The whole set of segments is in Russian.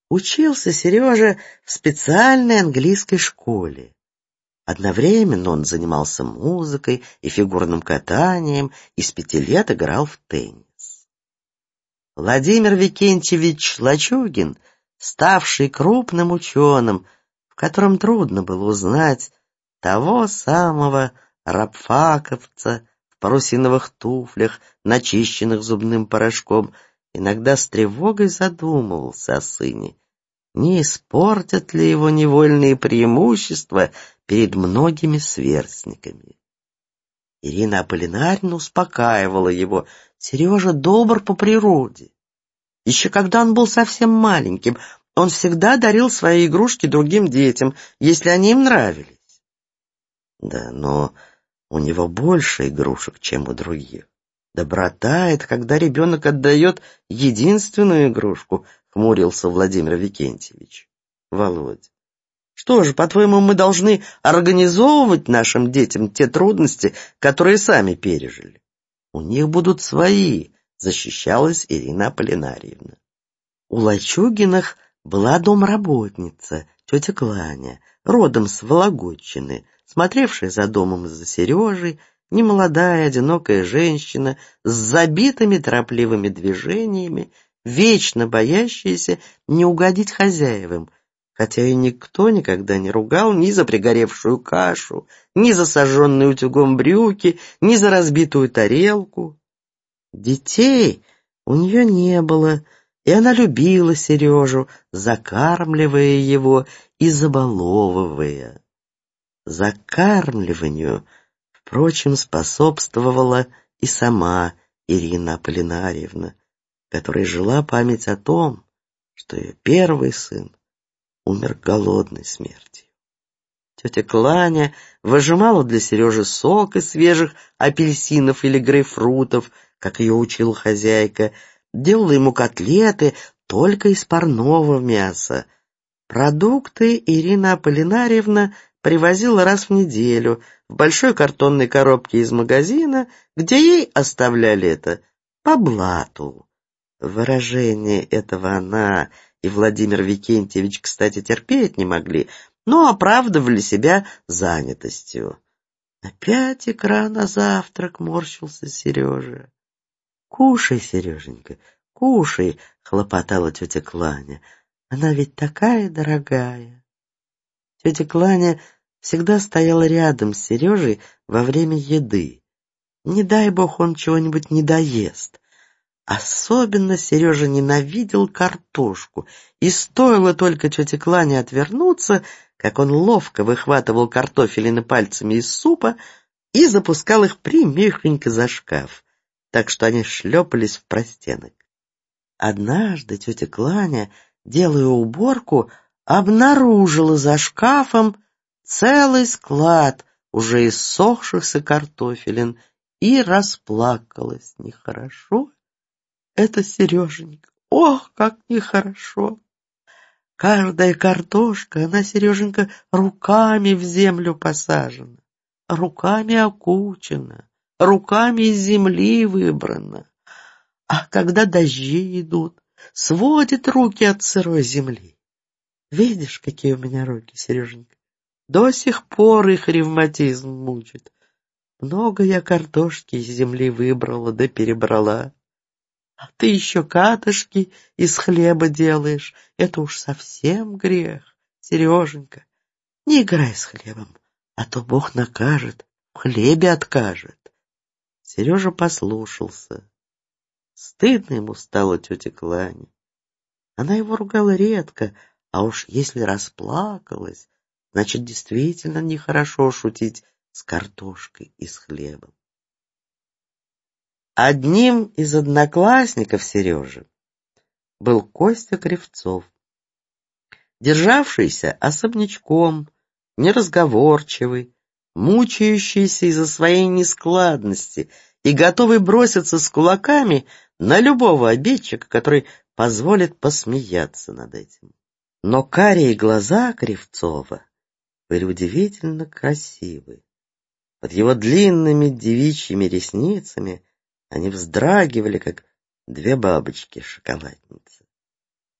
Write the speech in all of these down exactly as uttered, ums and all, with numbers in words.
Учился Сережа в специальной английской школе. Одновременно он занимался музыкой и фигурным катанием, и с пяти лет играл в теннис. Владимир Викентьевич Лачугин, ставший крупным ученым, в котором трудно было узнать того самого рабфаковца в парусиновых туфлях, начищенных зубным порошком, иногда с тревогой задумывался о сыне. Не испортят ли его невольные преимущества перед многими сверстниками? Ирина Аполлинарьевна успокаивала его. Сережа добр по природе. Еще когда он был совсем маленьким, он всегда дарил свои игрушки другим детям, если они им нравились. Да, но у него больше игрушек, чем у других. Доброта — это когда ребенок отдает единственную игрушку, хмурился Владимир Викентьевич. Володь, что же, по-твоему, мы должны организовывать нашим детям те трудности, которые сами пережили? У них будут свои, защищалась Ирина Аполлинарьевна. У Лачугиных была домработница, тетя Кланя, родом с Вологодчины, смотревшая за домом за Сережей, немолодая, одинокая женщина с забитыми торопливыми движениями, вечно боящаяся не угодить хозяевам, хотя и никто никогда не ругал ни за пригоревшую кашу, ни за сожженные утюгом брюки, ни за разбитую тарелку. Детей у нее не было, и она любила Сережу, закармливая его и забаловывая. Закармливанию, впрочем, способствовала и сама Ирина Аполлинарьевна, которой жила память о том, что ее первый сын умер голодной смертью. Тетя Кланя выжимала для Сережи сок из свежих апельсинов или грейпфрутов, как ее учила хозяйка, делала ему котлеты только из парного мяса. Продукты Ирина Аполлинарьевна привозила раз в неделю в большой картонной коробке из магазина, где ей оставляли это по блату. Выражение этого она и Владимир Викентьевич, кстати, терпеть не могли, но оправдывали себя занятостью. Опять икра на завтрак, морщился Сережа. Кушай, Сереженька, кушай, хлопотала тетя Кланя. Она ведь такая дорогая. Тетя Кланя всегда стояла рядом с Сережей во время еды. Не дай бог он чего-нибудь не доест. Особенно Сережа ненавидел картошку, и стоило только тете Клане отвернуться, как он ловко выхватывал картофелины пальцами из супа и запускал их прямехонько за шкаф, так что они шлепались в простенок. Однажды тетя Кланя, делая уборку, обнаружила за шкафом целый склад уже иссохшихся картофелин и расплакалась нехорошо. Это Сереженька. Ох, как нехорошо. Каждая картошка, она, Сереженька, руками в землю посажена, руками окучена, руками из земли выбрана. А когда дожди идут, сводит руки от сырой земли. Видишь, какие у меня руки, Сереженька? До сих пор их ревматизм мучит. Много я картошки из земли выбрала да перебрала. А ты еще катышки из хлеба делаешь. Это уж совсем грех, Сереженька. Не играй с хлебом, а то Бог накажет, в хлебе откажет. Сережа послушался. Стыдно ему стало тете Клане. Она его ругала редко, а уж если расплакалась, значит, действительно нехорошо шутить с картошкой и с хлебом. Одним из одноклассников Сережи был Костя Кривцов, державшийся особнячком, неразговорчивый, мучающийся из-за своей нескладности и готовый броситься с кулаками на любого обидчика, который позволит посмеяться над этим. Но карие глаза Кривцова были удивительно красивы. Под его длинными девичьими ресницами они вздрагивали, как две бабочки-шоколадницы.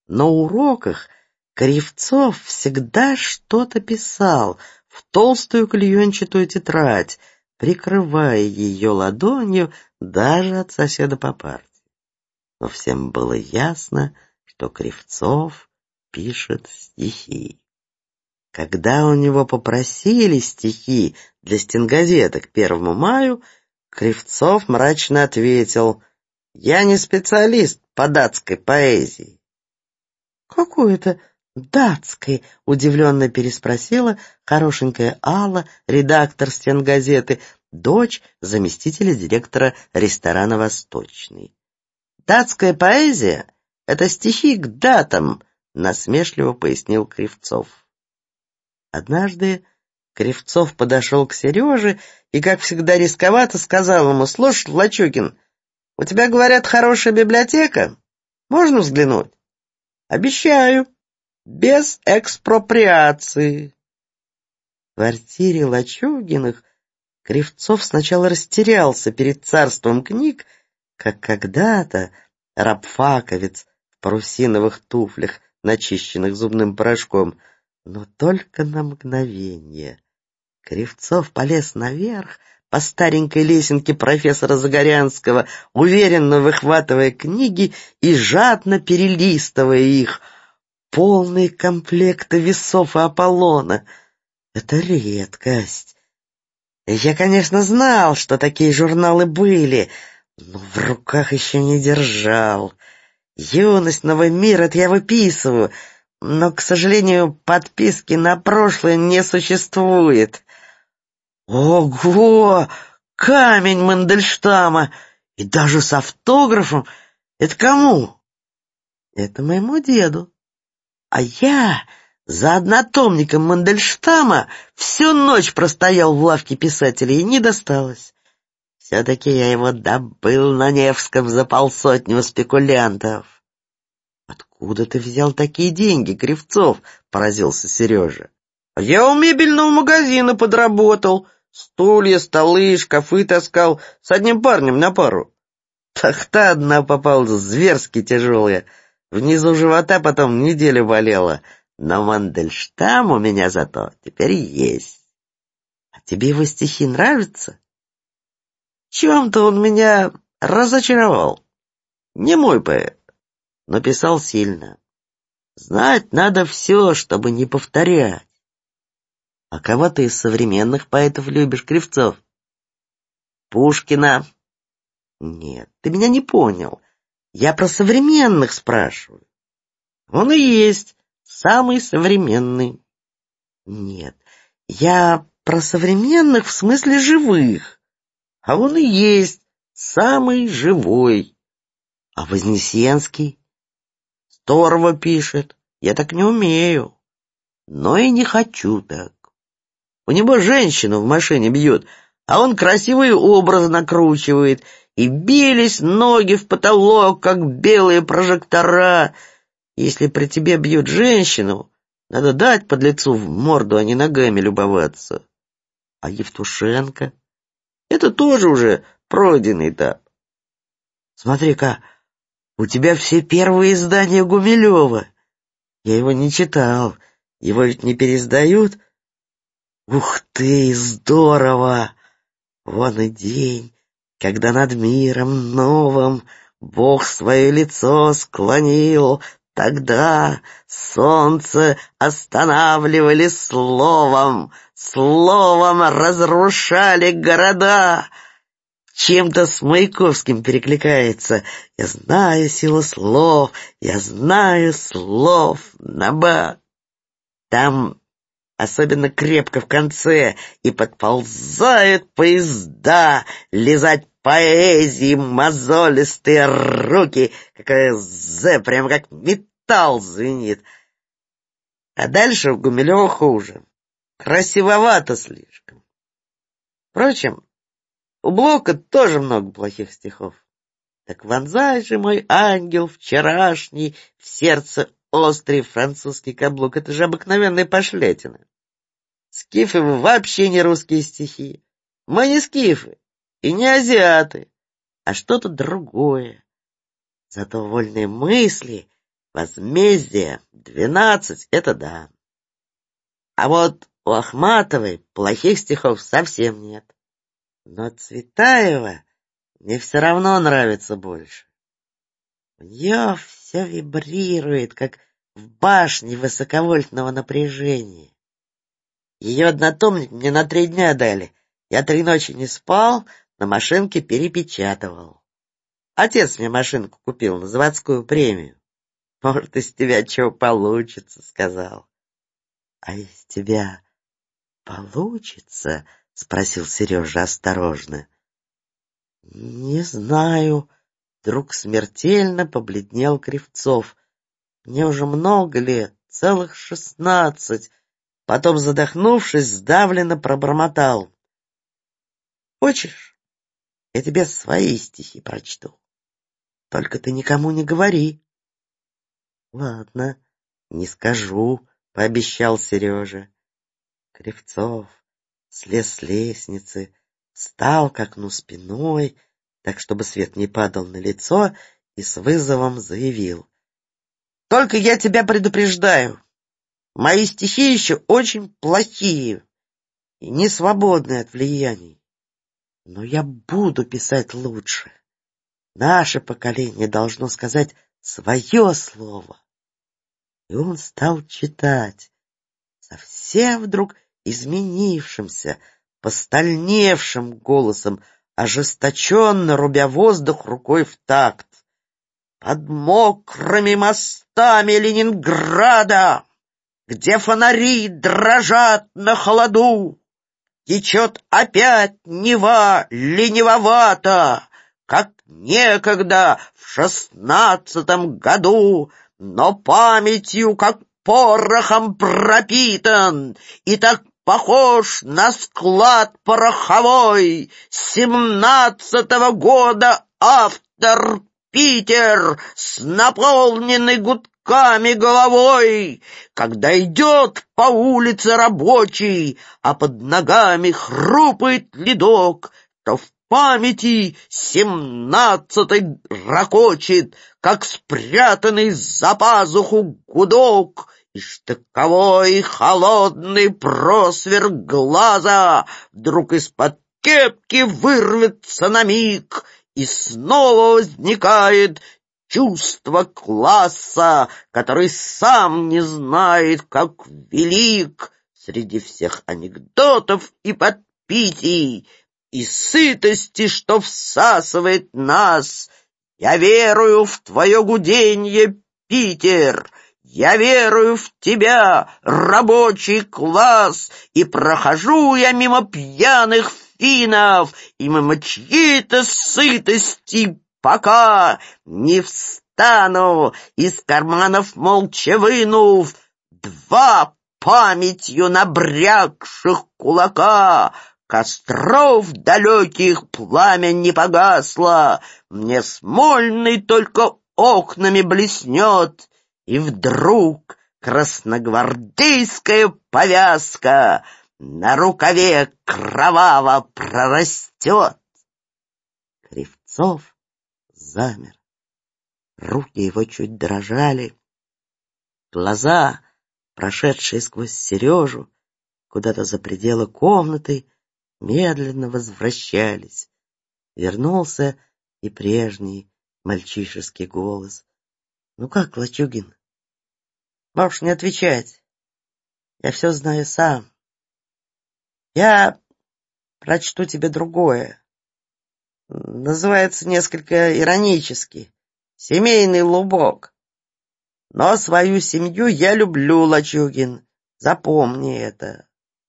На уроках Кривцов всегда что-то писал в толстую клеенчатую тетрадь, прикрывая ее ладонью даже от соседа по парте. Но всем было ясно, что Кривцов пишет стихи. Когда у него попросили стихи для стенгазеты к первому маю, Кривцов мрачно ответил: «Я не специалист по датской поэзии». «Какой это датской?» — удивленно переспросила хорошенькая Алла, редактор стенгазеты, дочь заместителя директора ресторана «Восточный». «Датская поэзия — это стихи к датам», — насмешливо пояснил Кривцов. Однажды Кривцов подошел к Сереже и, как всегда рисковато, сказал ему: «Слушай, Лачугин, у тебя, говорят, хорошая библиотека? Можно взглянуть?» «Обещаю, без экспроприации». В квартире Лачугиных Кривцов сначала растерялся перед царством книг, как когда-то рабфаковец в парусиновых туфлях, начищенных зубным порошком, но только на мгновение. Кривцов полез наверх по старенькой лесенке профессора Загорянского, уверенно выхватывая книги и жадно перелистывая их. Полные комплекты весов и Аполлона. Это редкость. Я, конечно, знал, что такие журналы были, но в руках еще не держал. «Юность, новый мир» — это я выписываю, но, к сожалению, подписки на прошлое не существует. Ого! Камень Мандельштама! И даже с автографом! Это кому? Это моему деду. А я за однотомником Мандельштама всю ночь простоял в лавке писателей, и не досталось. Все-таки я его добыл на Невском за полсотни у спекулянтов. «Откуда ты взял такие деньги, Кривцов?» — поразился Сережа. «Я у мебельного магазина подработал. Стулья, столы, шкафы таскал с одним парнем на пару. Тахта одна попалась зверски тяжелая. Внизу живота потом неделю болела. Но Мандельштам у меня зато теперь есть. А тебе его стихи нравятся?» «Чем-то он меня разочаровал. Не мой поэт, но писал сильно. Знать надо все, чтобы не повторять». «А кого ты из современных поэтов любишь, Кривцов?» «Пушкина». «Нет, ты меня не понял. Я про современных спрашиваю». «Он и есть самый современный». «Нет, я про современных в смысле живых. А он и есть самый живой». «А Вознесенский?» «Здорово пишет. Я так не умею. Но и не хочу так. У него женщину в машине бьют, а он красивые образы накручивает, и бились ноги в потолок, как белые прожектора. Если при тебе бьют женщину, надо дать подлецу в морду, а не ногами любоваться». «А Евтушенко?» «Это тоже уже пройденный этап». «Смотри-ка, у тебя все первые издания Гумилева. Я его не читал. Его ведь не переиздают?» «Ух ты, здорово! Вон и день, когда над миром новым Бог свое лицо склонил. Тогда солнце останавливали словом, словом разрушали города». Чем-то с Маяковским перекликается. «Я знаю силу слов, я знаю слов набат». Там особенно крепко в конце: «И подползают поезда, лизать поэзии мозолистые руки». Какая «З», прямо как металл звенит. А дальше у Гумилева хуже. Красивовато слишком. Впрочем, у Блока тоже много плохих стихов. «Так вонзай же, мой ангел, вчерашний, в сердце острый французский каблук». Это же обыкновенная пошлятина. Скифы вообще не русские стихи. Мы не скифы и не азиаты, а что-то другое. Зато вольные мысли Возмездие двенадцать — это да. А вот у Ахматовой плохих стихов совсем нет. Но Цветаева мне все равно нравится больше. У нее все вибрирует, как в башне высоковольтного напряжения. Ее однотомник мне на три дня дали. Я три ночи не спал, на машинке перепечатывал. Отец мне машинку купил на заводскую премию. Может, из тебя чего получится, сказал. А из тебя получится? Спросил Сережа осторожно. Не знаю. Вдруг смертельно побледнел Кривцов. Мне уже много лет, целых шестнадцать. Потом, задохнувшись, сдавленно пробормотал. Хочешь, я тебе свои стихи прочту? Только ты никому не говори. Ладно, не скажу, пообещал Сережа. Кривцов слез с лестницы, встал к окну спиной, так чтобы свет не падал на лицо, и с вызовом заявил. Только я тебя предупреждаю, мои стихи еще очень плохие и не свободны от влияний. Но я буду писать лучше. Наше поколение должно сказать свое слово. И он стал читать, совсем вдруг изменившимся, постальневшим голосом, ожесточенно рубя воздух рукой в такт. Под мокрыми мостами Ленинграда, где фонари дрожат на холоду, течет опять Нева ленивовато, как некогда в шестнадцатом году, но памятью, как порохом пропитан, и так похож на склад пороховой. Семнадцатого года автор Питер с наполненной гудками головой, когда идет по улице рабочий, а под ногами хрупает ледок, то в памяти семнадцатый ракочет, как спрятанный за пазуху гудок, и штыковой холодный просверк глаза вдруг из-под кепки вырвется на миг, и снова возникает чувство класса, который сам не знает, как велик среди всех анекдотов и подпитий, и сытости, что всасывает нас. Я верую в твое гуденье, Питер, я верую в тебя, рабочий класс, и прохожу я мимо пьяных финнов и мимо чьей-то сытости, пока не встану, из карманов молча вынув два памятью набрякших кулака. Костров далеких пламя не погасло, мне Смольный только окнами блеснет, и вдруг красногвардейская повязка на рукаве кроваво прорастет. Кривцов замер. Руки его чуть дрожали. Глаза, прошедшие сквозь Сережу, куда-то за пределы комнаты, медленно возвращались. Вернулся и прежний мальчишеский голос. — Ну как, Лачугин? Можешь не отвечать. Я все знаю сам. Я прочту тебе другое. Называется несколько иронически. «Семейный лубок». Но свою семью я люблю, Лачугин. Запомни это.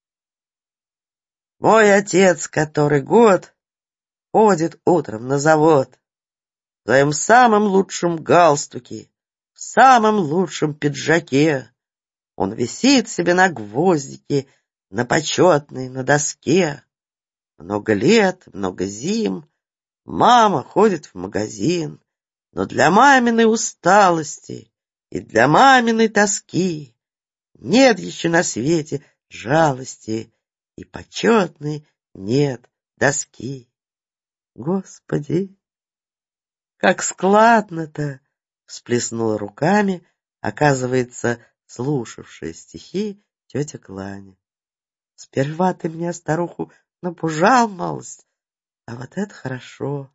Мой отец, который год ходит утром на завод в своем самом лучшем галстуке, в самом лучшем пиджаке. Он висит себе на гвоздике, на почетной, на доске. Много лет, много зим. Мама ходит в магазин, но для маминой усталости и для маминой тоски нет еще на свете жалости, и почетной нет доски. Господи, как складно-то! — всплеснула руками оказывается, слушавшая стихи тетя Кланя. Сперва ты меня, старуху, напужал малость, а вот это хорошо.